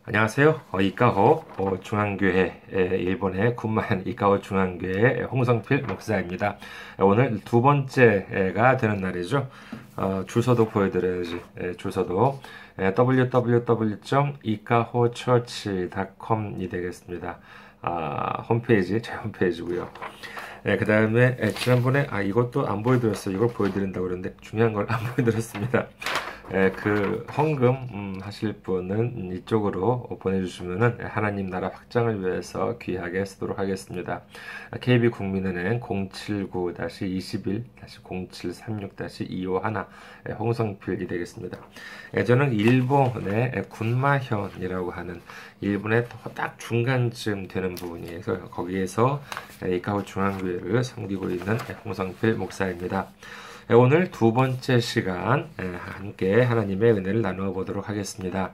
안녕하세요. 이카호 중앙교회 일본의 군만 이카호 중앙교회 홍성필 목사입니다. 오늘 두 번째가 되는 날이죠. 주소도 보여드려야지. 주소도 www.ikahochurch.com이 되겠습니다. 홈페이지, 제 홈페이지고요. 그 다음에 지난번에 이것도 안 보여드렸어요. 이걸 보여드린다고 그랬는데 중요한 걸 안 보여드렸습니다. 그 헌금 하실 분은 이쪽으로 보내주시면은 하나님 나라 확장을 위해서 귀하게 쓰도록 하겠습니다. KB국민은행 079-21-0736-251 홍성필이 되겠습니다. 저는 일본의 군마현이라고 하는 일본의 딱 중간쯤 되는 부분이어서 거기에서 이카호 중앙교회를 섬기고 있는 홍성필 목사입니다. 오늘 두 번째 시간 함께 하나님의 은혜를 나누어 보도록 하겠습니다.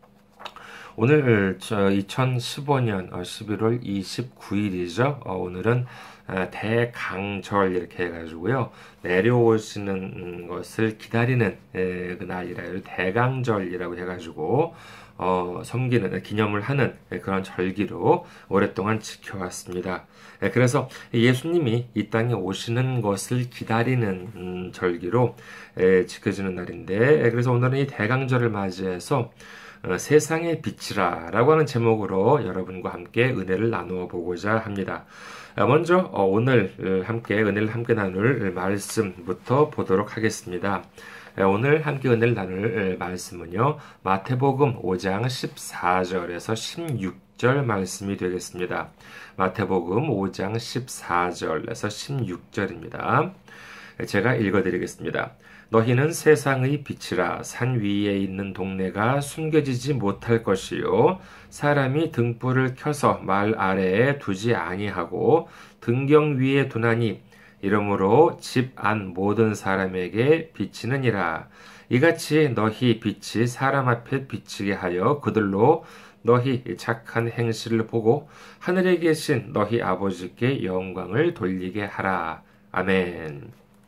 오늘 2015년 11월 29일이죠. 오늘은 대강절 이렇게 해가지고요. 내려오시는 것을 기다리는 그 날이라 대강절이라고 해가지고 섬기는 기념을 하는 그런 절기로 오랫동안 지켜왔습니다. 그래서 예수님이 이 땅에 오시는 것을 기다리는 절기로 지켜지는 날인데, 그래서 오늘은 이 대강절을 맞이해서 세상의 빛이라 라고 하는 제목으로 여러분과 함께 은혜를 나누어 보고자 합니다. 먼저 오늘 함께 은혜를 함께 나눌 말씀부터 보도록 하겠습니다. 오늘 함께 은혜를 나눌 말씀은요, 마태복음 5장 14절에서 16절 말씀이 되겠습니다. 마태복음 5장 14절에서 16절입니다. 제가 읽어드리겠습니다. 너희는 세상의 빛이라. 산 위에 있는 동네가 숨겨지지 못할 것이요 사람이 등불을 켜서 말 아래에 두지 아니하고 등경 위에 두나니 이러므로 집 안 모든 사람에게 비치느니라. 이같이 너희 빛이 사람 앞에 비치게 하여 그들로 너희 착한 행실을 보고 하늘에 계신 너희 아버지께 영광을 돌리게 하라. 아멘.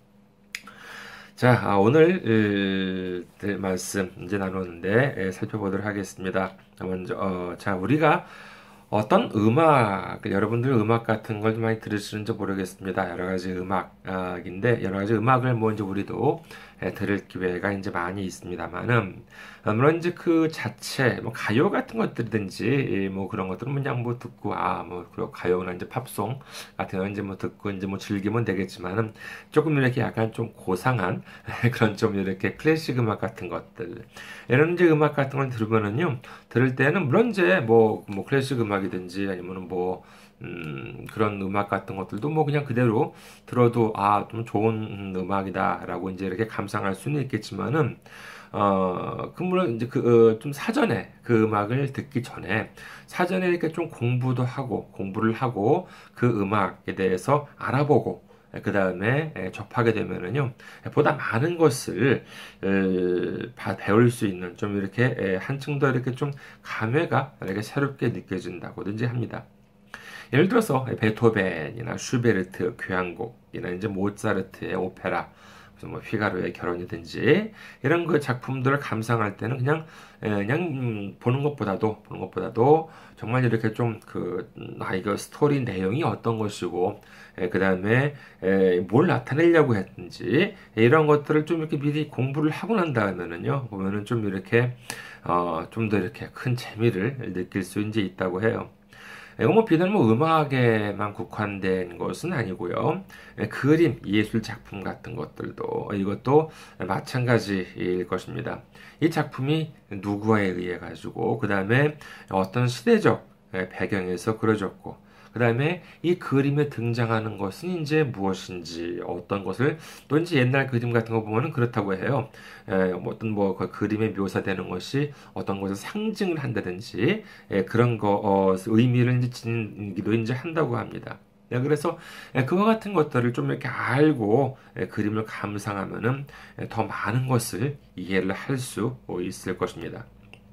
자, 오늘 말씀 이제 나누는데 살펴보도록 하겠습니다. 먼저 우리가 어떤 음악, 여러분들 음악 같은 걸 많이 들으시는지 모르겠습니다. 여러 가지 음악인데, 여러 가지 음악을 뭐 이제 우리도 들을 기회가 이제 많이 있습니다만은, 물론 이제 그 자체, 뭐 가요 같은 것들이든지, 뭐 그런 것들은 그냥 뭐 듣고, 뭐, 가요나 이제 팝송 같은 거 이제 뭐 듣고 이제 뭐 즐기면 되겠지만은, 조금 이렇게 약간 좀 고상한 그런 좀 이렇게 클래식 음악 같은 것들, 이런 이제 음악 같은 걸 들으면은요, 들을 때는 물론 이제 뭐 클래식 음악이든지 아니면은 뭐 그런 음악 같은 것들도 뭐 그냥 그대로 들어도 좀 좋은 음악이다라고 이제 이렇게 감상할 수는 있겠지만은 물론 이제 좀 사전에 그 음악을 듣기 전에 사전에 이렇게 좀 공부를 하고 그 음악에 대해서 알아보고 그 다음에 접하게 되면은요, 보다 많은 것을 배울 수 있는 좀 이렇게 한층 더 이렇게 좀 감회가 이렇게 새롭게 느껴진다고든지 합니다. 예를 들어서 베토벤이나 슈베르트 교향곡이나 이제 모차르트의 오페라, 무슨 뭐 휘가로의 결혼이든지 이런 그 작품들을 감상할 때는 그냥 보는 것보다도 정말 이렇게 좀 이거 스토리 내용이 어떤 것이고 그 다음에 뭘 나타내려고 했는지 이런 것들을 좀 이렇게 미리 공부를 하고 난 다음에는요 보면은 좀 이렇게 좀 더 이렇게 큰 재미를 느낄 수 이제 있다고 해요. 이거 뭐 비단 뭐 음악에만 국한된 것은 아니고요. 그림, 예술 작품 같은 것들도 이것도 마찬가지일 것입니다. 이 작품이 누구에 의해 가지고 그 다음에 어떤 시대적 배경에서 그려졌고 그 다음에 이 그림에 등장하는 것은 이제 무엇인지 어떤 것을 또 이제 옛날 그림 같은 거 보면은 그렇다고 해요. 어떤 그 그림에 묘사되는 것이 어떤 것을 상징을 한다든지 그런 거 의미를 이제 지니기도 이제 한다고 합니다. 그래서 그와 같은 것들을 좀 이렇게 알고 그림을 감상하면은 더 많은 것을 이해를 할 수 있을 것입니다.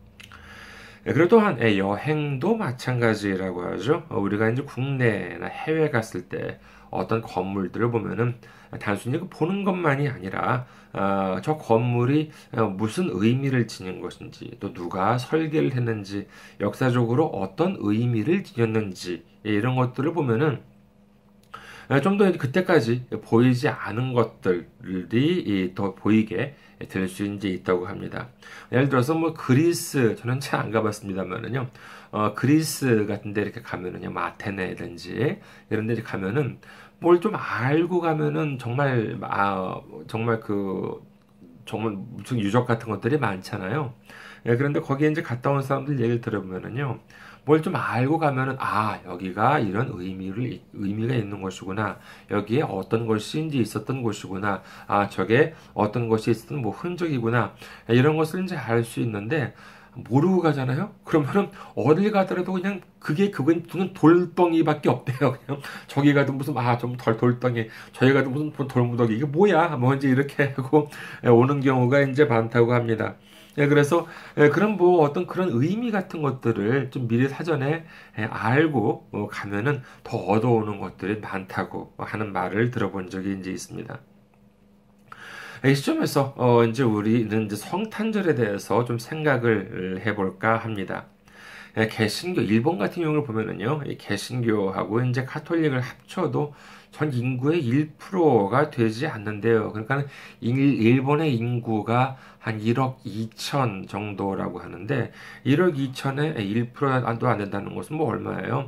그리고 또한 여행도 마찬가지라고 하죠. 우리가 이제 국내나 해외 갔을 때 어떤 건물들을 보면은 단순히 그 보는 것만이 아니라 저 건물이 무슨 의미를 지닌 것인지, 또 누가 설계를 했는지, 역사적으로 어떤 의미를 지녔는지, 이런 것들을 보면은 좀 더 그때까지 보이지 않은 것들이 더 보이게 될 수 이제 있다고 합니다. 예를 들어서 뭐 그리스, 저는 잘 안 가봤습니다만은요, 그리스 같은 데 이렇게 가면은요, 뭐 아테네든지 이런 데 가면은 뭘 좀 알고 가면은 정말, 정말 정말 무슨 유적 같은 것들이 많잖아요. 그런데 거기에 이제 갔다 온 사람들 얘기를 들어보면은요, 뭘 좀 알고 가면은, 여기가 이런 의미가 있는 곳이구나. 여기에 어떤 것이 이제 있었던 곳이구나. 저게 어떤 것이 있었던 뭐 흔적이구나. 이런 것을 이제 알 수 있는데, 모르고 가잖아요? 그러면은 어딜 가더라도 그냥 그건 돌덩이밖에 없대요. 그냥 저기 가도 무슨 좀 덜 돌덩이, 저기 가도 무슨 돌무더기, 이게 뭐야? 뭐 이제 이렇게 하고 오는 경우가 이제 많다고 합니다. 그래서 그런 뭐 어떤 그런 의미 같은 것들을 좀 미리 사전에 알고 가면은 더 얻어오는 것들이 많다고 하는 말을 들어본 적이 이제 있습니다. 이 시점에서 이제 우리는 이제 성탄절에 대해서 좀 생각을 해볼까 합니다. 개신교 일본 같은 경우를 보면은요, 이 개신교하고 이제 카톨릭을 합쳐도 전 인구의 1%가 되지 않는데요. 그러니까 일본의 인구가 한 1억 2천 정도라고 하는데 1억 2천에 1%도 안 된다는 것은 뭐 얼마예요?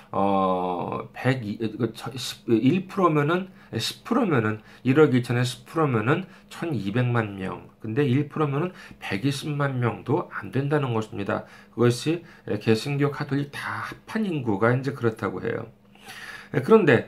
1%면은 10%면은 1억 2천에 10%면은 1200만 명. 근데 1%면은 120만 명도 안 된다는 것입니다. 그것이 개신교 카톨릭 다 합한 인구가 이제 그렇다고 해요. 그런데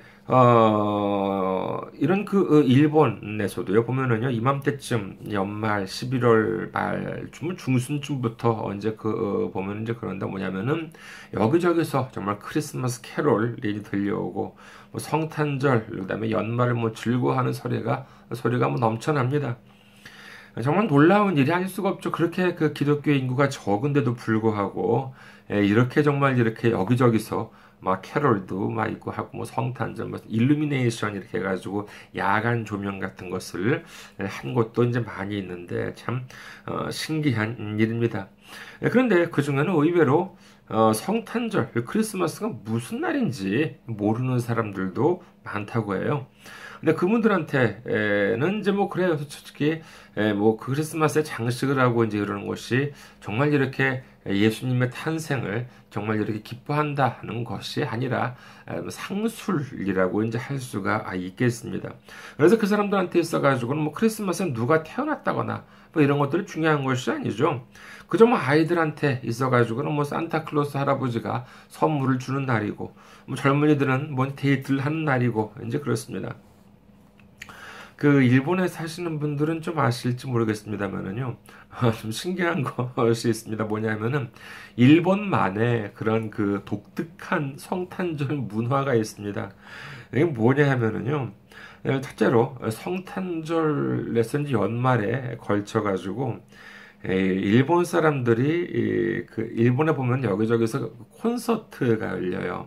이런 일본에서도요, 보면은요, 이맘때쯤 연말 11월 말, 중순쯤부터 언제 보면 이제 그런다 뭐냐면은, 여기저기서 정말 크리스마스 캐롤이 들려오고, 뭐 성탄절, 그 다음에 연말을 뭐 즐거워하는 소리가 뭐 넘쳐납니다. 정말 놀라운 일이 아닐 수가 없죠. 그렇게 그 기독교 인구가 적은데도 불구하고, 이렇게 정말 이렇게 여기저기서 막 캐롤도 막 있고 하고 뭐 성탄절, 뭐 일루미네이션 이렇게 해가지고 야간 조명 같은 것을 한 곳도 이제 많이 있는데 참 신기한 일입니다. 그런데 그 중에는 의외로 성탄절, 크리스마스가 무슨 날인지 모르는 사람들도 많다고 해요. 근데 그분들한테는 이제 뭐 그래요. 솔직히 뭐 크리스마스에 장식을 하고 이제 이러는 것이 정말 이렇게 예수님의 탄생을 정말 이렇게 기뻐한다는 것이 아니라 상술이라고 이제 할 수가 있겠습니다. 그래서 그 사람들한테 있어가지고는 뭐 크리스마스에 누가 태어났다거나 뭐 이런 것들이 중요한 것이 아니죠. 그저 뭐 아이들한테 있어가지고는 뭐 산타클로스 할아버지가 선물을 주는 날이고, 뭐 젊은이들은 뭐 데이트를 하는 날이고, 이제 그렇습니다. 그 일본에 사시는 분들은 좀 아실지 모르겠습니다만은요, 좀 신기한 것이 있습니다. 뭐냐면은 일본만의 그런 그 독특한 성탄절 문화가 있습니다. 이게 뭐냐 하면은요, 첫째로 성탄절에서 이제 연말에 걸쳐 가지고 일본 사람들이 일본에 보면 여기저기서 콘서트가 열려요.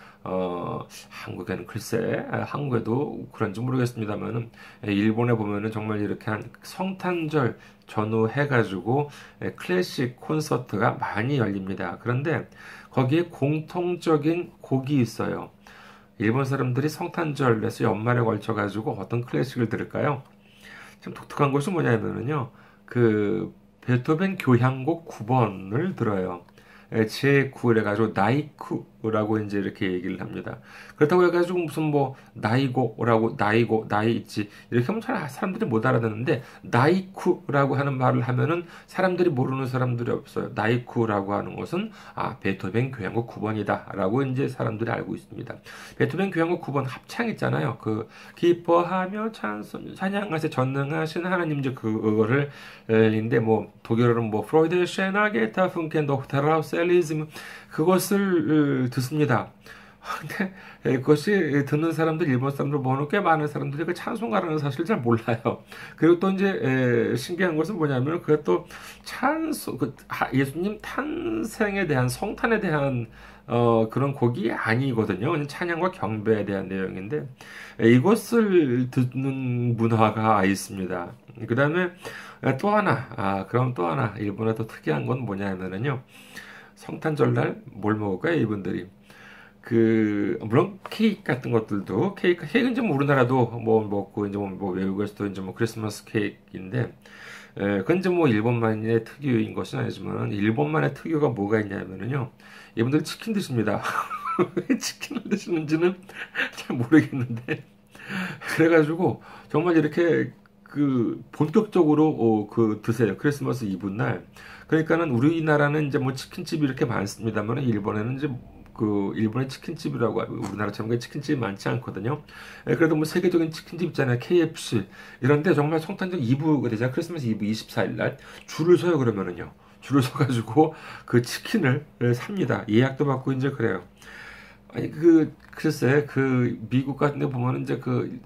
한국에는 글쎄, 한국에도 그런지 모르겠습니다만은, 일본에 보면은 정말 이렇게 한 성탄절 전후 해가지고, 클래식 콘서트가 많이 열립니다. 그런데 거기에 공통적인 곡이 있어요. 일본 사람들이 성탄절에서 연말에 걸쳐가지고 어떤 클래식을 들을까요? 참 독특한 것이 뭐냐면은요, 베토벤 교향곡 9번을 들어요. 제9를 해가지고 나이쿠라고 이제 이렇게 얘기를 합니다. 그렇다고 해가지고 무슨 뭐 나이고라고 나이 있지 이렇게 하면 잘 사람들이 못 알아듣는데 나이쿠라고 하는 말을 하면은 사람들이 모르는 사람들이 없어요. 나이쿠라고 하는 것은 베토벤 교향곡 9번이다라고 이제 사람들이 알고 있습니다. 베토벤 교향곡 9번 합창 있잖아요. 기뻐하며 찬양하세 전능하신 하나님 이제 그거를 인데 뭐 독일어는 뭐 프로이드 셰나게타 푼켄 도크타라우스 엘리즘 그것을 듣습니다. 근데 그것이 듣는 사람들, 일본 사람들 보는 꽤 많은 사람들이 그 찬송가라는 사실을 잘 몰라요. 그리고 또 이제 신기한 것은 뭐냐면 그것도 예수님 탄생에 대한 성탄에 대한 그런 곡이 아니거든요. 그냥 찬양과 경배에 대한 내용인데 이것을 듣는 문화가 있습니다. 그 다음에 또 하나, 그럼 또 하나 일본의 또 특이한 건 뭐냐면은요. 성탄절날 뭘 먹을까요, 이분들이? 물론 케이크 같은 것들도 케이크는 이제 뭐 우리나라도 뭐 먹고 이제 뭐 외국에서도 이제 뭐 크리스마스 케이크인데 그건 이제 뭐 일본만의 특유인 것은 아니지만 일본만의 특유가 뭐가 있냐면은요 이분들 치킨 드십니다. 왜 치킨을 드시는지는 잘 모르겠는데 그래가지고 정말 이렇게 본격적으로 드세요. 크리스마스 이브 날. 그러니까는 우리나라는 이제 뭐 치킨집이 이렇게 많습니다만 일본에는 이제 일본의 치킨집이라고 하고 우리나라처럼 치킨집이 많지 않거든요. 그래도 뭐 세계적인 치킨집 있잖아요. KFC 이런데 정말 성탄절 이브가 되잖아요. 크리스마스 이브 24일 날 줄을 서요. 그러면은요. 줄을 서가지고 그 치킨을 삽니다. 예약도 받고 이제 그래요. 아니 글쎄 미국 같은 데 보면 이제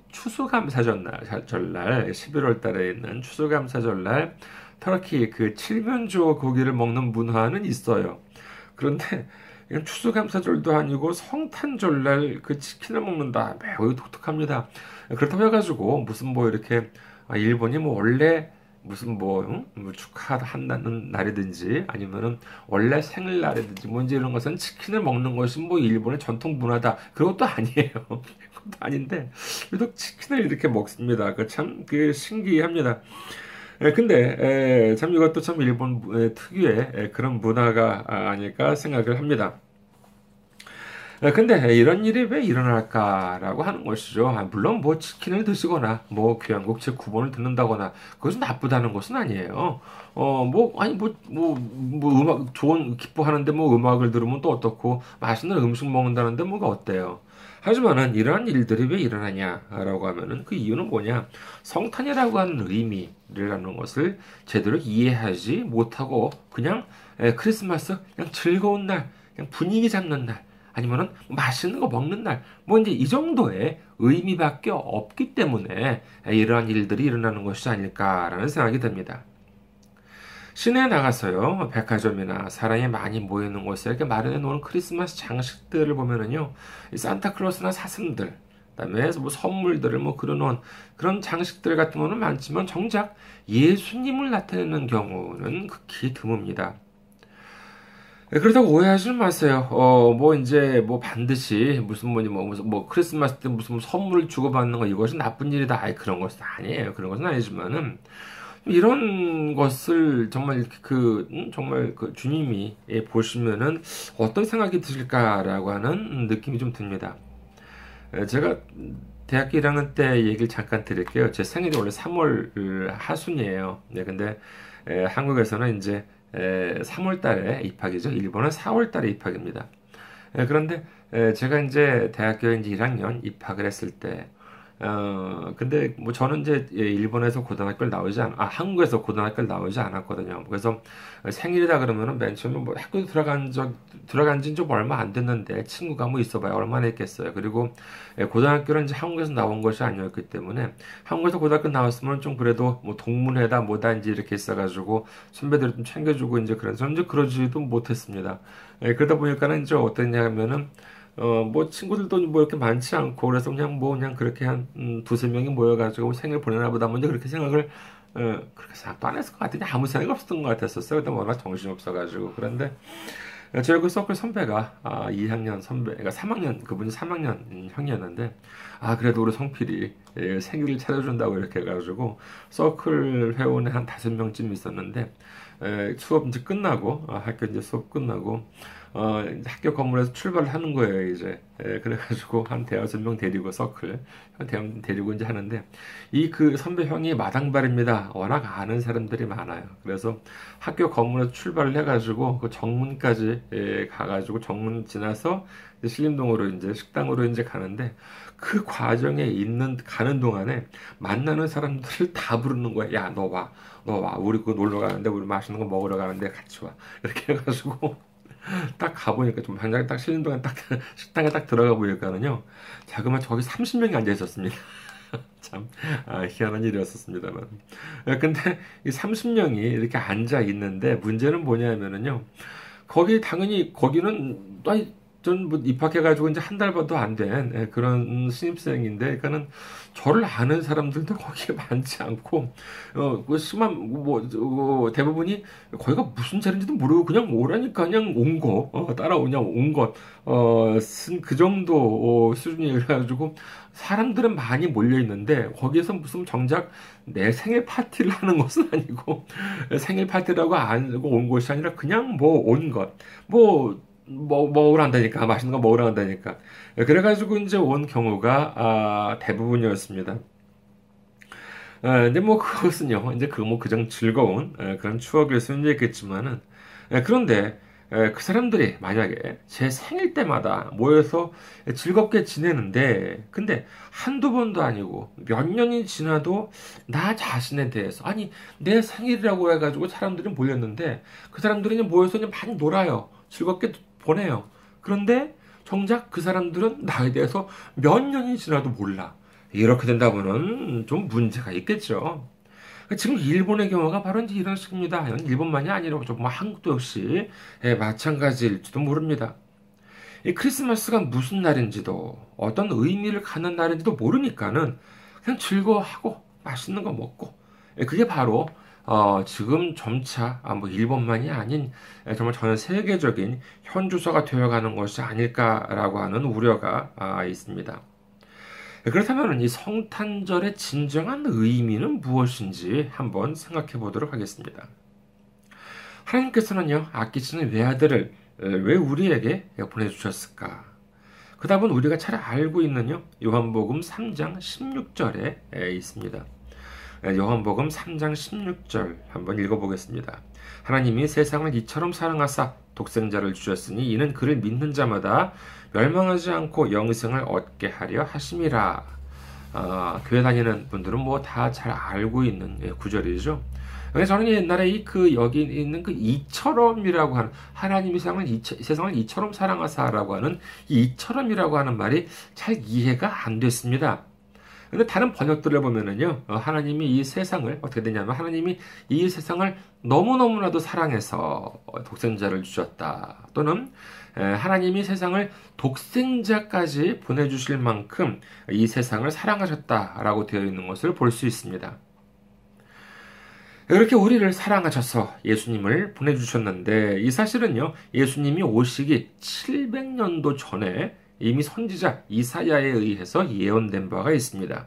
추수감사절날 11월 달에 있는 추수감사절날 터키 칠면조 고기를 먹는 문화는 있어요. 그런데 이건 추수감사절도 아니고 성탄절날 그 치킨을 먹는다. 매우 독특합니다. 그렇다고 해가지고 무슨 뭐 이렇게 일본이 뭐 원래 무슨 뭐 축하한다는 날이든지 아니면은 원래 생일날이든지 뭔지 이런 것은 치킨을 먹는 것이 뭐 일본의 전통 문화다. 그것도 아니에요. 그것도 아닌데 유독 치킨을 이렇게 먹습니다. 참 신기합니다. 근데 참 이것도 참 일본 특유의 그런 문화가 아닐까 생각을 합니다. 근데 이런 일이 왜 일어날까라고 하는 것이죠. 물론 뭐 치킨을 드시거나 뭐 교향곡 제 9번을 듣는다거나 그것은 나쁘다는 것은 아니에요. 음악 좋은 기뻐하는데 뭐 음악을 들으면 또 어떻고 맛있는 음식 먹는다는데 뭐가 어때요? 하지만은 이러한 일들이 왜 일어나냐라고 하면은 그 이유는 뭐냐? 성탄이라고 하는 의미라는 것을 제대로 이해하지 못하고 그냥 크리스마스 그냥 즐거운 날, 그냥 분위기 잡는 날. 아니면은 맛있는 거 먹는 날, 뭐 이제 이 정도의 의미밖에 없기 때문에 이러한 일들이 일어나는 것이 아닐까라는 생각이 듭니다. 시내에 나가서요, 백화점이나 사람이 많이 모이는 곳에 이렇게 마련해 놓은 크리스마스 장식들을 보면은요, 이 산타클로스나 사슴들, 그다음에 뭐 선물들을 뭐 그려놓은 그런 장식들 같은 거는 많지만 정작 예수님을 나타내는 경우는 극히 드뭅니다. 그렇다고 오해하지 마세요. 이제, 반드시, 무슨 크리스마스 때 무슨 선물을 주고받는 거, 이것이 나쁜 일이다. 그런 것은 아니에요. 그런 것은 아니지만은, 이런 것을 정말, 정말 주님이 보시면은 어떤 생각이 드실까라고 하는 느낌이 좀 듭니다. 제가 대학교 1학년 때 얘기를 잠깐 드릴게요. 제 생일이 원래 3월 하순이에요. 네, 근데, 한국에서는 이제, 3월 달에 입학이죠. 일본은 4월 달에 입학입니다. 그런데 제가 이제 대학교에 이제 1학년 입학을 했을 때 근데 뭐 저는 이제 일본에서 고등학교를 한국에서 고등학교를 나오지 않았거든요. 그래서 생일이다 그러면은 맨 처음에 뭐 학교 들어간 지는 좀 얼마 안 됐는데 친구가 뭐 있어봐야 얼마나 있겠어요. 그리고 고등학교는 이제 한국에서 나온 것이 아니었기 때문에 한국에서 고등학교 나왔으면 좀 그래도 뭐 동문회다 뭐다 이제 이렇게 있어가지고 선배들 좀 챙겨주고 이제 저는 이제 그러지도 못했습니다. 그러다 보니까는 이제 어땠냐 하면은 친구들도 뭐 이렇게 많지 않고, 그래서 그냥 그렇게 한, 두세 명이 모여가지고 생일 보내나 보다, 먼저 그렇게 생각을, 그렇게 생각도 안 했을 것 같은데, 아무 생각이 없었던 것 같았었어요. 그때 워낙 정신이 없어가지고. 그런데, 저희 그 서클 선배가, 2학년 선배, 그러니까 3학년, 그분이 3학년 형이었는데, 그래도 우리 성필이, 생일을 차려준다고 이렇게 해가지고, 서클 회원에 한 5명쯤 있었는데, 수업 이제 끝나고, 학교 이제 수업 끝나고, 이제 학교 건물에서 출발을 하는 거예요, 이제. 그래가지고, 한 대여섯 명 데리고, 서클. 대여섯 데리고 이제 하는데, 선배 형이 마당발입니다. 워낙 아는 사람들이 많아요. 그래서 학교 건물에서 출발을 해가지고, 그 정문까지 가가지고, 정문 지나서, 이제 신림동으로 이제 식당으로 이제 가는데, 그 과정에 가는 동안에 만나는 사람들을 다 부르는 거야. 야, 너 와. 우리 놀러 가는데, 우리 맛있는 거 먹으러 가는데 같이 와. 이렇게 해가지고, 딱 가보니까 좀 당장 딱 쉬는 동안 딱 식당에 딱 들어가 보니까는요. 자그마치 저기 30명이 앉아 있었습니다. 참 희한한 일이었었습니다만. 근데 이 30명이 이렇게 앉아 있는데 문제는 뭐냐면은요. 거기 당연히 거기는 전뭐 입학해가지고 이제 한 달도 안 된 그런 신입생인데, 그러니까는 저를 아는 사람들도 거기에 많지 않고, 그 심한 대부분이 거기가 무슨 자리인지도 모르고 그냥 오라니까 그냥 온 거, 따라오냐 온 것, 쓴 그 정도 수준이 그래가지고 사람들은 많이 몰려 있는데 거기에서 무슨 정작 내 생일 파티를 하는 것은 아니고 생일 파티라고 안 하고 온 것이 아니라 그냥 뭐 온 것, 먹으러 한다니까, 맛있는 거 먹으러 한다니까. 그래가지고 이제 온 경우가 대부분이었습니다. 근데 뭐 그것은요, 이제 그 뭐 그정 즐거운 그런 추억일 수는 있겠지만은, 그런데 그 사람들이 만약에 제 생일 때마다 모여서 즐겁게 지내는데, 근데 한두 번도 아니고 몇 년이 지나도 나 자신에 대해서, 아니 내 생일이라고 해가지고 사람들이 모였는데 그 사람들이 이제 모여서 이제 많이 놀아요. 즐겁게 보내요. 그런데 정작 그 사람들은 나에 대해서 몇 년이 지나도 몰라. 이렇게 된다면은 좀 문제가 있겠죠. 지금 일본의 경우가 바로 이제 이런 식입니다. 일본만이 아니라 좀 한국도 역시 마찬가지일지도 모릅니다. 이 크리스마스가 무슨 날인지도 어떤 의미를 갖는 날인지도 모르니까는 그냥 즐거워하고 맛있는 거 먹고, 그게 바로 지금 점차 뭐 일본만이 아닌 정말 전 세계적인 현주소가 되어가는 것이 아닐까라고 하는 우려가 있습니다. 그렇다면 이 성탄절의 진정한 의미는 무엇인지 한번 생각해 보도록 하겠습니다. 하나님께서는요, 아끼시는 외아들을 왜 우리에게 보내주셨을까? 그 답은 우리가 잘 알고 있는요, 요한복음 3장 16절에 있습니다. 요한복음 3장 16절 한번 읽어보겠습니다. 하나님이 세상을 이처럼 사랑하사 독생자를 주셨으니 이는 그를 믿는 자마다 멸망하지 않고 영생을 얻게 하려 하심이라. 교회 다니는 분들은 뭐 다 잘 알고 있는 구절이죠. 그래서 저는 옛날에 여기 있는 그 이처럼이라고 하는, 하나님이 세상을 이처럼 사랑하사라고 하는 이 이처럼이라고 하는 말이 잘 이해가 안 됐습니다. 근데 다른 번역들을 보면은요, 하나님이 이 세상을 어떻게 되냐면, 하나님이 이 세상을 너무너무나도 사랑해서 독생자를 주셨다. 또는 하나님이 세상을 독생자까지 보내주실 만큼 이 세상을 사랑하셨다라고 되어 있는 것을 볼 수 있습니다. 이렇게 우리를 사랑하셔서 예수님을 보내주셨는데, 이 사실은요, 예수님이 오시기 700년도 전에 이미 선지자 이사야에 의해서 예언된 바가 있습니다.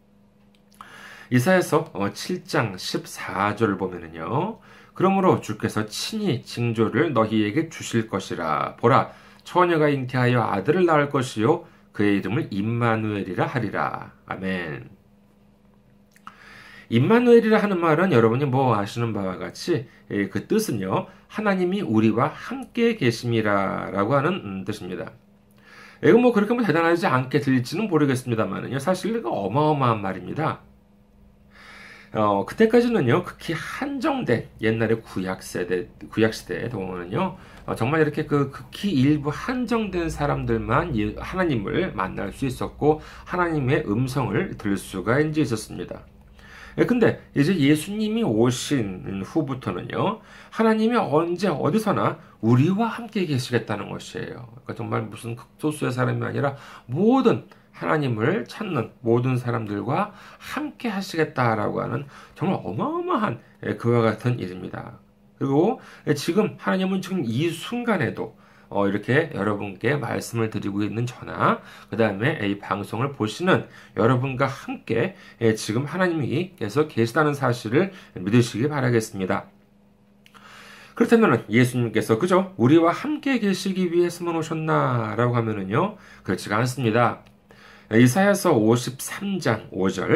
이사야서 7장 14절을 보면은요, 그러므로 주께서 친히 징조를 너희에게 주실 것이라. 보라, 처녀가 잉태하여 아들을 낳을 것이요 그의 이름을 임마누엘이라 하리라. 아멘. 임마누엘이라 하는 말은 여러분이 뭐 아시는 바와 같이 그 뜻은요, 하나님이 우리와 함께 계심이라라고 하는 뜻입니다. 이거 뭐 그렇게 뭐 대단하지 않게 들릴지는 모르겠습니다만요, 사실 이거 어마어마한 말입니다. 그때까지는요, 극히 한정된 옛날의 구약시대에 보면은요, 정말 이렇게 그 극히 일부 한정된 사람들만 하나님을 만날 수 있었고, 하나님의 음성을 들을 수가 이제 있었습니다. 근데 이제 예수님이 오신 후부터는요, 하나님이 언제 어디서나 우리와 함께 계시겠다는 것이에요. 그러니까 정말 무슨 극소수의 사람이 아니라 모든 하나님을 찾는 모든 사람들과 함께 하시겠다라고 하는 정말 어마어마한 그와 같은 일입니다. 그리고 지금 하나님은 지금 이 순간에도 이렇게 여러분께 말씀을 드리고 있는 저나 그 다음에 이 방송을 보시는 여러분과 함께 지금 하나님께서 계시다는 사실을 믿으시기 바라겠습니다. 그렇다면 예수님께서 그저 우리와 함께 계시기 위해서만 오셨나라고 하면은요, 그렇지가 않습니다. 이사야서 53장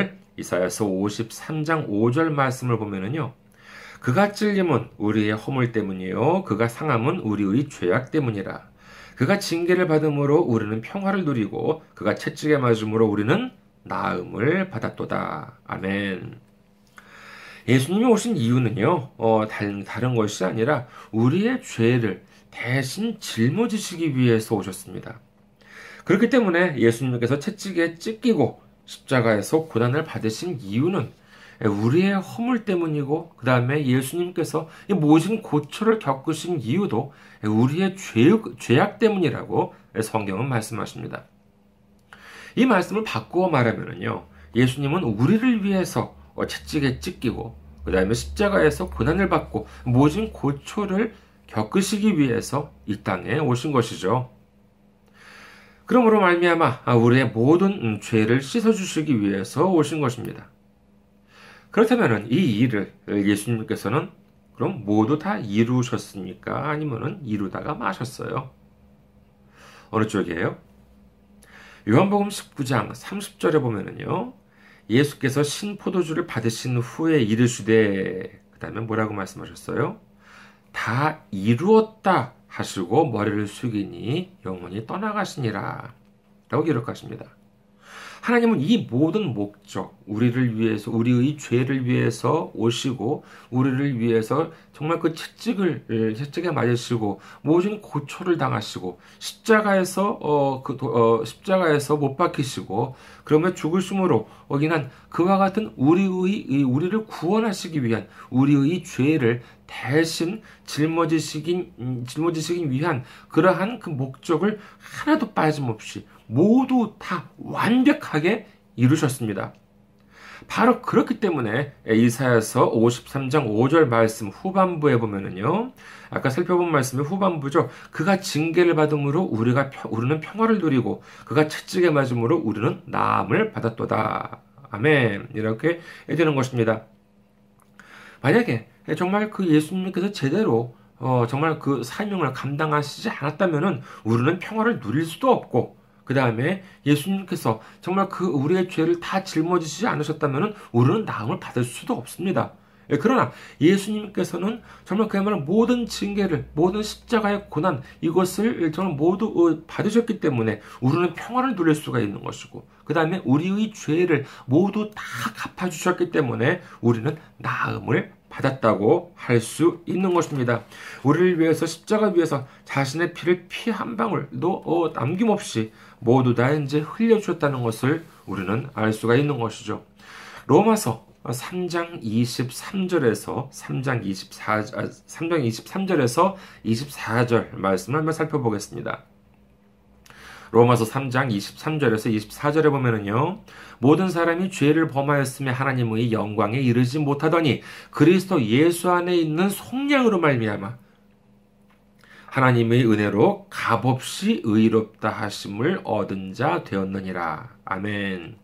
5절 말씀을 보면은요, 그가 찔림은 우리의 허물 때문이요 그가 상함은 우리의 죄악 때문이라. 그가 징계를 받음으로 우리는 평화를 누리고 그가 채찍에 맞음으로 우리는 나음을 받았도다. 아멘. 예수님이 오신 이유는요, 다른 것이 아니라 우리의 죄를 대신 짊어지시기 위해서 오셨습니다. 그렇기 때문에 예수님께서 채찍에 찢기고 십자가에서 고난을 받으신 이유는 우리의 허물 때문이고, 그 다음에 예수님께서 이 모진 고초를 겪으신 이유도 우리의 죄악 때문이라고 성경은 말씀하십니다. 이 말씀을 바꾸어 말하면요, 예수님은 우리를 위해서 채찍에 찢기고, 그 다음에 십자가에서 고난을 받고 모진 고초를 겪으시기 위해서 이 땅에 오신 것이죠. 그러므로 말미암아 우리의 모든 죄를 씻어주시기 위해서 오신 것입니다. 그렇다면 이 일을 예수님께서는 그럼 모두 다 이루셨습니까? 아니면 이루다가 마셨어요? 어느 쪽이에요? 요한복음 19장 30절에 보면은요, 예수께서 신포도주를 받으신 후에 이르시되, 그 다음에 뭐라고 말씀하셨어요? 다 이루었다 하시고 머리를 숙이니 영혼이 떠나가시니라 라고 기록하십니다. 하나님은 이 모든 목적, 우리를 위해서, 우리의 죄를 위해서 오시고, 우리를 위해서 정말 그 채찍에 맞으시고, 모든 고초를 당하시고, 십자가에서 못 박히시고, 그러면 죽으심으로 인한 그와 같은 우리를 구원하시기 위한, 우리의 죄를 대신 짊어지시기 위한 그러한 그 목적을 하나도 빠짐없이 모두 다 완벽하게 이루셨습니다. 바로 그렇기 때문에 이사야서 53장 5절 말씀 후반부에 보면은요, 아까 살펴본 말씀의 후반부죠. 그가 징계를 받음으로 우리는 평화를 누리고, 그가 채찍에 맞음으로 우리는 나음을 받았도다. 아멘. 이렇게 되는 것입니다. 만약에 정말 그 예수님께서 제대로 정말 그 사명을 감당하시지 않았다면은 우리는 평화를 누릴 수도 없고, 그 다음에 예수님께서 정말 그 우리의 죄를 다 짊어지시지 않으셨다면은 우리는 나음을 받을 수도 없습니다. 그러나 예수님께서는 정말 그야말로 모든 징계를, 모든 십자가의 고난, 이것을 정말 모두 받으셨기 때문에 우리는 평화를 누릴 수가 있는 것이고, 그 다음에 우리의 죄를 모두 다 갚아주셨기 때문에 우리는 나음을 받았다고 할 수 있는 것입니다. 우리를 위해서 십자가 위에서 자신의 피를 피 한 방울도 남김없이 모두 다 이제 흘려주셨다는 것을 우리는 알 수가 있는 것이죠. 로마서 3장 23절에서 3장 23절에서 24절 말씀을 한번 살펴보겠습니다. 로마서 3장 23절에서 24절에 보면은요, 모든 사람이 죄를 범하였으며 하나님의 영광에 이르지 못하더니 그리스도 예수 안에 있는 속량으로 말미암아 하나님의 은혜로 값없이 의롭다 하심을 얻은 자 되었느니라. 아멘.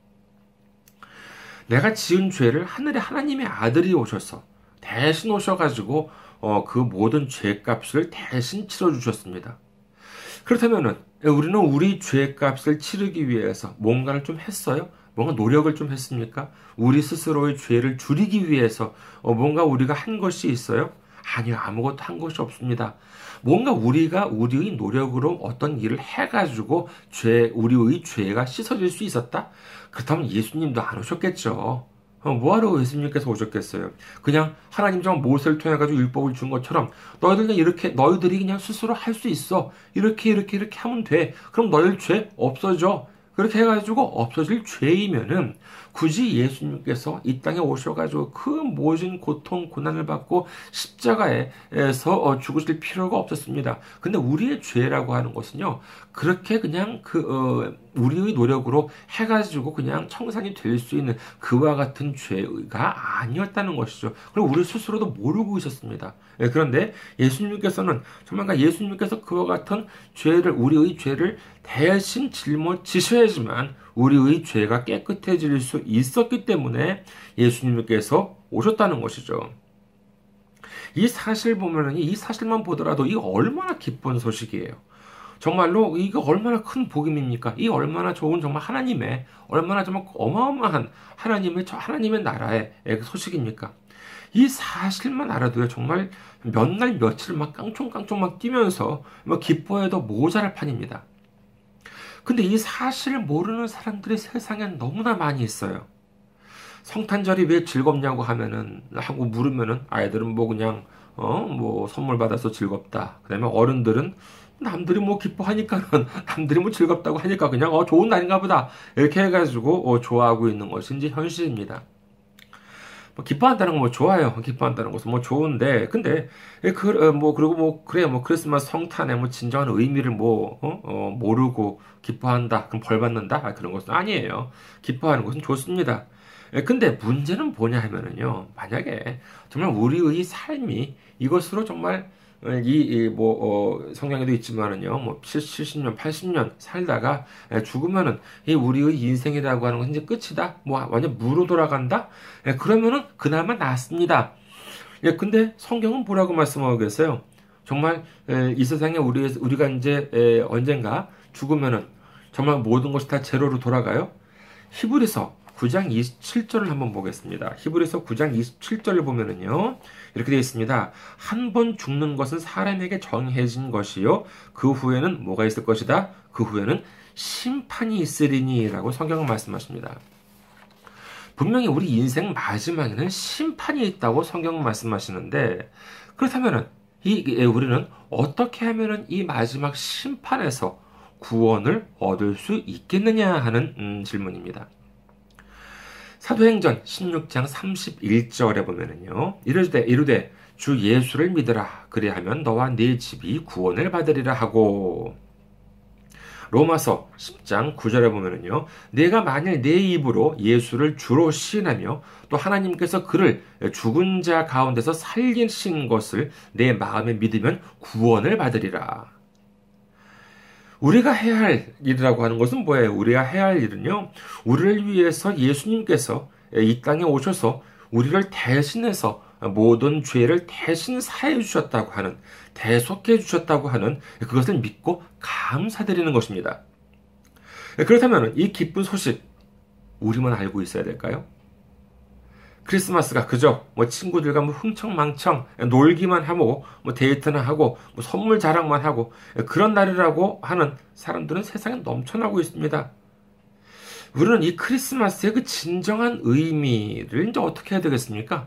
내가 지은 죄를 하늘의 하나님의 아들이 오셔서 대신 오셔가지고 그 모든 죄값을 대신 치러주셨습니다. 그렇다면은 우리는 우리 죄값을 치르기 위해서 뭔가를 좀 했어요? 뭔가 노력을 좀 했습니까? 우리 스스로의 죄를 줄이기 위해서 뭔가 우리가 한 것이 있어요? 아니요, 아무것도 한 것이 없습니다. 뭔가 우리가 우리의 노력으로 어떤 일을 해가지고 우리의 죄가 씻어질 수 있었다? 그렇다면 예수님도 안 오셨겠죠. 뭐하러 예수님께서 오셨겠어요? 그냥 하나님 정 모세를 통해가지고 율법을 준 것처럼 너희들이 그냥 스스로 할 수 있어. 이렇게 하면 돼. 그럼 너희들 죄 없어져. 그렇게 해가지고 없어질 죄이면은 굳이 예수님께서 이 땅에 오셔가지고 그 모진 고통, 고난을 받고 십자가에서 죽으실 필요가 없었습니다. 근데 우리의 죄라고 하는 것은요, 그렇게 그냥 우리의 노력으로 해가지고 그냥 청산이 될 수 있는 그와 같은 죄가 아니었다는 것이죠. 그리고 우리 스스로도 모르고 있었습니다. 그런데 예수님께서 그와 같은 우리의 죄를 대신 짊어지셔야지만 우리의 죄가 깨끗해질 수 있었기 때문에 예수님께서 오셨다는 것이죠. 이 사실만 보더라도 이게 얼마나 기쁜 소식이에요. 정말로 이게 얼마나 큰 복임입니까? 이 얼마나 좋은 정말 얼마나 정말 어마어마한 하나님의 나라의 소식입니까? 이 사실만 알아도요, 정말 몇 날 며칠 막 깡총깡총 막 뛰면서 기뻐해도 모자랄 판입니다. 근데 이 사실을 모르는 사람들이 세상엔 너무나 많이 있어요. 성탄절이 왜 즐겁냐고 하고 물으면은 아이들은 뭐 그냥 뭐 선물 받아서 즐겁다. 그다음에 어른들은 남들이 뭐 기뻐하니까는 남들이 뭐 즐겁다고 하니까 그냥 좋은 날인가 보다 이렇게 해가지고 좋아하고 있는 것이 이제 현실입니다. 뭐 기뻐한다는 거 뭐 좋아요. 기뻐한다는 것은 뭐 좋은데, 근데 뭐 그리고 뭐 그래 뭐 크리스마스 성탄에 뭐 진정한 의미를 모르고 기뻐한다. 그럼 벌 받는다. 그런 것은 아니에요. 기뻐하는 것은 좋습니다. 근데 문제는 뭐냐 하면은요. 만약에 정말 우리의 삶이 이것으로 정말 성경에도 있지만은요, 뭐, 70년, 80년 살다가 죽으면은 이 우리의 인생이라고 하는 것은 이제 끝이다? 뭐, 완전 무로 돌아간다? 그러면은 그나마 낫습니다. 근데 성경은 뭐라고 말씀하고 계세요? 정말 이 세상에 우리가 이제 언젠가 죽으면은 정말 모든 것이 다 제로로 돌아가요? 히브리서 9장 27절을 한번 보겠습니다. 히브리서 9장 27절을 보면은요, 이렇게 되어 있습니다. 한 번 죽는 것은 사람에게 정해진 것이요. 그 후에는 뭐가 있을 것이다? 그 후에는 심판이 있으리니 라고 성경은 말씀하십니다. 분명히 우리 인생 마지막에는 심판이 있다고 성경은 말씀하시는데, 그렇다면은, 우리는 어떻게 하면은 이 마지막 심판에서 구원을 얻을 수 있겠느냐 하는 질문입니다. 사도행전 16장 31절에 보면은요, 이르되 주 예수를 믿으라. 그리하면 너와 네 집이 구원을 받으리라 하고, 로마서 10장 9절에 보면은요, 내가 만일 내 입으로 예수를 주로 시인하며 또 하나님께서 그를 죽은 자 가운데서 살리신 것을 내 마음에 믿으면 구원을 받으리라. 우리가 해야 할 일이라고 하는 것은 뭐예요? 우리가 해야 할 일은요, 우리를 위해서 예수님께서 이 땅에 오셔서 우리를 대신해서 모든 죄를 대신 사해 주셨다고 하는, 대속해 주셨다고 하는 그것을 믿고 감사드리는 것입니다. 그렇다면 이 기쁜 소식, 우리만 알고 있어야 될까요? 크리스마스가 그저 뭐 친구들과 뭐 흥청망청 놀기만 하고 뭐 데이트나 하고 뭐 선물 자랑만 하고 그런 날이라고 하는 사람들은 세상에 넘쳐나고 있습니다. 우리는 이 크리스마스의 그 진정한 의미를 이제 어떻게 해야 되겠습니까?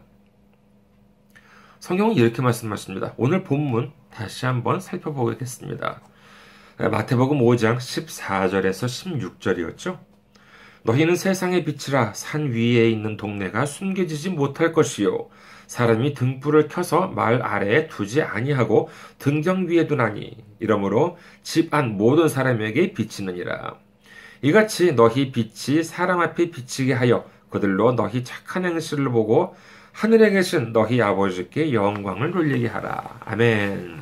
성경은 이렇게 말씀하십니다. 오늘 본문 다시 한번 살펴보겠습니다. 마태복음 5장 14절에서 16절이었죠. 너희는 세상의 빛이라. 산 위에 있는 동네가 숨겨지지 못할 것이요 사람이 등불을 켜서 말 아래에 두지 아니하고 등경 위에 두나니 이러므로 집 안 모든 사람에게 비치느니라. 이같이 너희 빛이 사람 앞에 비치게 하여 그들로 너희 착한 행실을 보고 하늘에 계신 너희 아버지께 영광을 돌리게 하라. 아멘.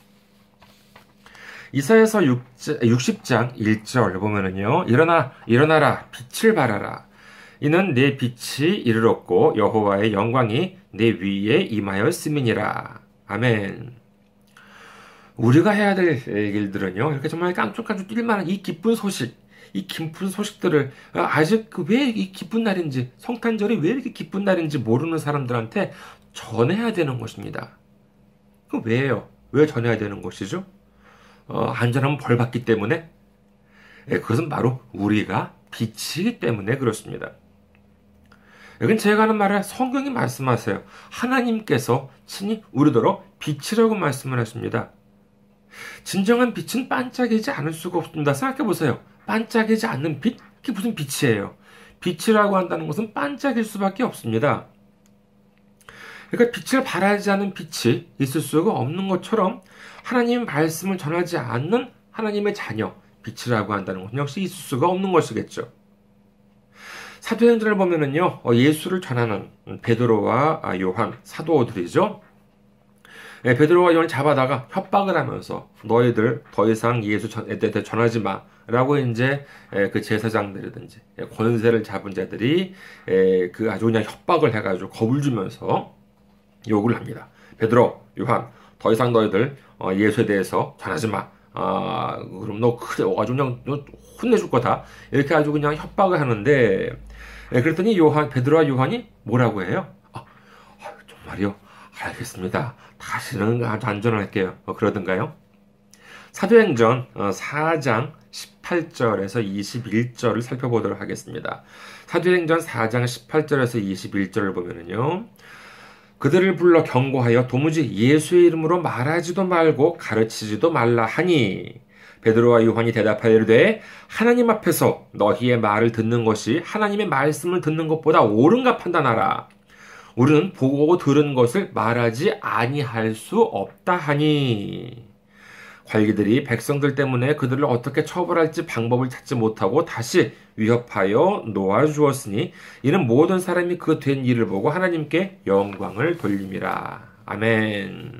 이사야서 60장 1절 보면은요, 일어나라, 빛을 발하라. 이는 내 빛이 이르렀고 여호와의 영광이 내 위에 임하였음이니라. 아멘. 우리가 해야 될 일들은요, 이렇게 정말 깡총깡총 뛸 만한 이 기쁜 소식들을 아직 왜 이 기쁜 날인지, 성탄절이 왜 이렇게 기쁜 날인지 모르는 사람들한테 전해야 되는 것입니다. 그 왜요? 왜 전해야 되는 것이죠? 안전하면 벌 받기 때문에? 그것은 바로 우리가 빛이기 때문에 그렇습니다. 여긴 제가 하는 말을 성경이 말씀하세요. 하나님께서 친히 우리더러 빛이라고 말씀을 하십니다. 진정한 빛은 반짝이지 않을 수가 없습니다. 생각해 보세요. 반짝이지 않는 빛? 그게 무슨 빛이에요? 빛이라고 한다는 것은 반짝일 수밖에 없습니다. 그러니까 빛을 발하지 않은 빛이 있을 수가 없는 것처럼 하나님 말씀을 전하지 않는 하나님의 자녀, 빛이라고 한다는 것은 역시 있을 수가 없는 것이겠죠. 사도행전을 보면은요, 예수를 전하는 베드로와 요한, 사도들이죠. 베드로와 요한을 잡아다가 협박을 하면서 너희들 더 이상 예수 전하지 마. 라고 이제 그 제사장들이든지 권세를 잡은 자들이 그 아주 그냥 협박을 해가지고 겁을 주면서 욕을 합니다. 베드로, 요한, 더 이상 너희들 예수에 대해서 전하지 마. 그럼 너 아주 그냥 너 혼내줄 거다. 이렇게 아주 그냥 협박을 하는데 그랬더니 베드로와 요한이 뭐라고 해요? 정말요? 알겠습니다. 다시는 아주 안전할게요. 그러던가요? 사도행전 4장 18절에서 21절을 살펴보도록 하겠습니다. 사도행전 4장 18절에서 21절을 보면은요. 그들을 불러 경고하여 도무지 예수의 이름으로 말하지도 말고 가르치지도 말라 하니 베드로와 요한이 대답하여 이르되 하나님 앞에서 너희의 말을 듣는 것이 하나님의 말씀을 듣는 것보다 옳은가 판단하라. 우리는 보고 들은 것을 말하지 아니할 수 없다 하니. 관리들이 백성들 때문에 그들을 어떻게 처벌할지 방법을 찾지 못하고 다시 위협하여 놓아주었으니 이는 모든 사람이 그 된 일을 보고 하나님께 영광을 돌림이라. 아멘.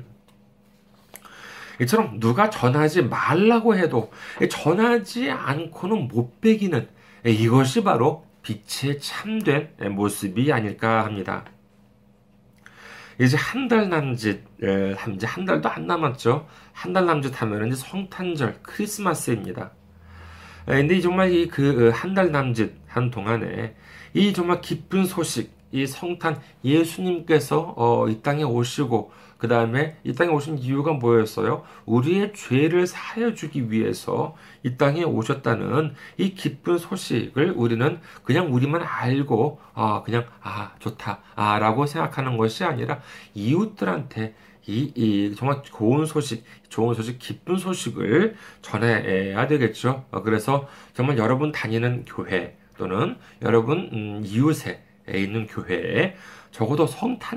이처럼 누가 전하지 말라고 해도 전하지 않고는 못 배기는 이것이 바로 빛의 참된 모습이 아닐까 합니다. 이제 한 달 남짓, 이제 한 달도 안 남았죠. 한 달 남짓 하면 이제 성탄절, 크리스마스입니다. 근데 정말 이 그 한 달 남짓 한 동안에 이 정말 기쁜 소식, 이 성탄 예수님께서 이 땅에 오시고 그 다음에 이 땅에 오신 이유가 뭐였어요? 우리의 죄를 사하여 주기 위해서 이 땅에 오셨다는 이 기쁜 소식을 우리는 그냥 우리만 알고 그냥 좋다 라고 생각하는 것이 아니라 이웃들한테 이 정말 좋은 소식, 기쁜 소식을 전해야 되겠죠. 그래서 정말 여러분 다니는 교회 또는 여러분 이웃에 있는 교회에 적어도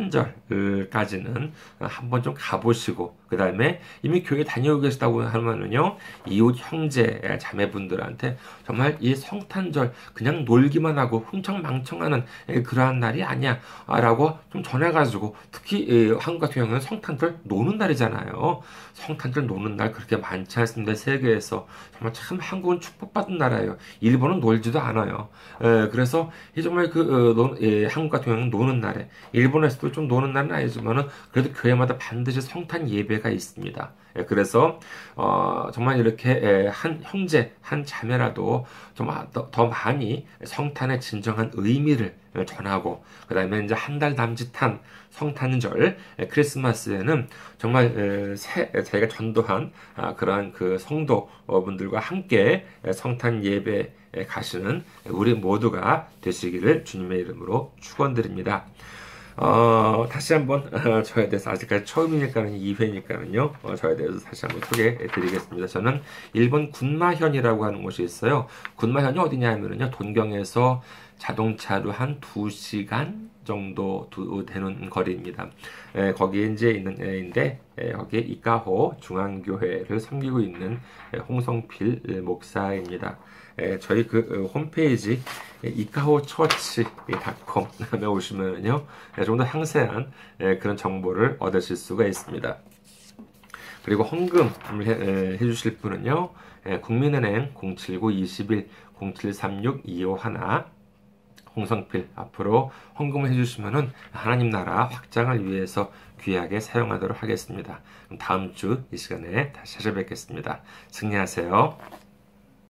성탄절까지는 한번 좀 가보시고 그 다음에 이미 교회 다녀오고 계시다고 하면은요 이웃 형제 자매분들한테 정말 이 성탄절 그냥 놀기만 하고 흥청망청하는 그러한 날이 아니야 라고 좀 전해가지고 특히 한국 같은 경우는 성탄절 노는 날이잖아요. 성탄절 노는 날 그렇게 많지 않습니다. 세계에서 정말 참 한국은 축복받은 나라예요. 일본은 놀지도 않아요. 그래서 이 정말 한국 같은 경우는 노는 날에 일본에서도 좀 노는 날은 아니지만은 그래도 교회마다 반드시 성탄 예배가 있습니다. 그래서 정말 이렇게 한 형제, 한 자매라도 좀 더 많이 성탄의 진정한 의미를 전하고 그 다음에 이제 한 달 남짓한 성탄절 크리스마스에는 정말 저희가 전도한 그러한 그 성도분들과 함께 성탄 예배 가시는 우리 모두가 되시기를 주님의 이름으로 축원드립니다. 다시 한번 저에 대해서 아직까지 처음이니까는 2회니까는요. 저에 대해서 다시 한번 소개해 드리겠습니다. 저는 일본 군마현이라고 하는 곳이 있어요. 군마현이 어디냐 하면은요. 돈경에서 자동차로 한 2시간 정도 되는 거리입니다. 거기에 이제 있는데 거기에 이카호 중앙교회를 섬기고 있는 홍성필 목사입니다. 저희 그 홈페이지 이카호처치닷컴에 오시면요 좀 더 상세한 그런 정보를 얻으실 수가 있습니다. 그리고 헌금을 해주실 분은요 국민은행 079-21-0736-251 홍성필 앞으로 헌금을 해주시면은 하나님 나라 확장을 위해서 귀하게 사용하도록 하겠습니다. 다음 주 이 시간에 다시 찾아뵙겠습니다. 승리하세요.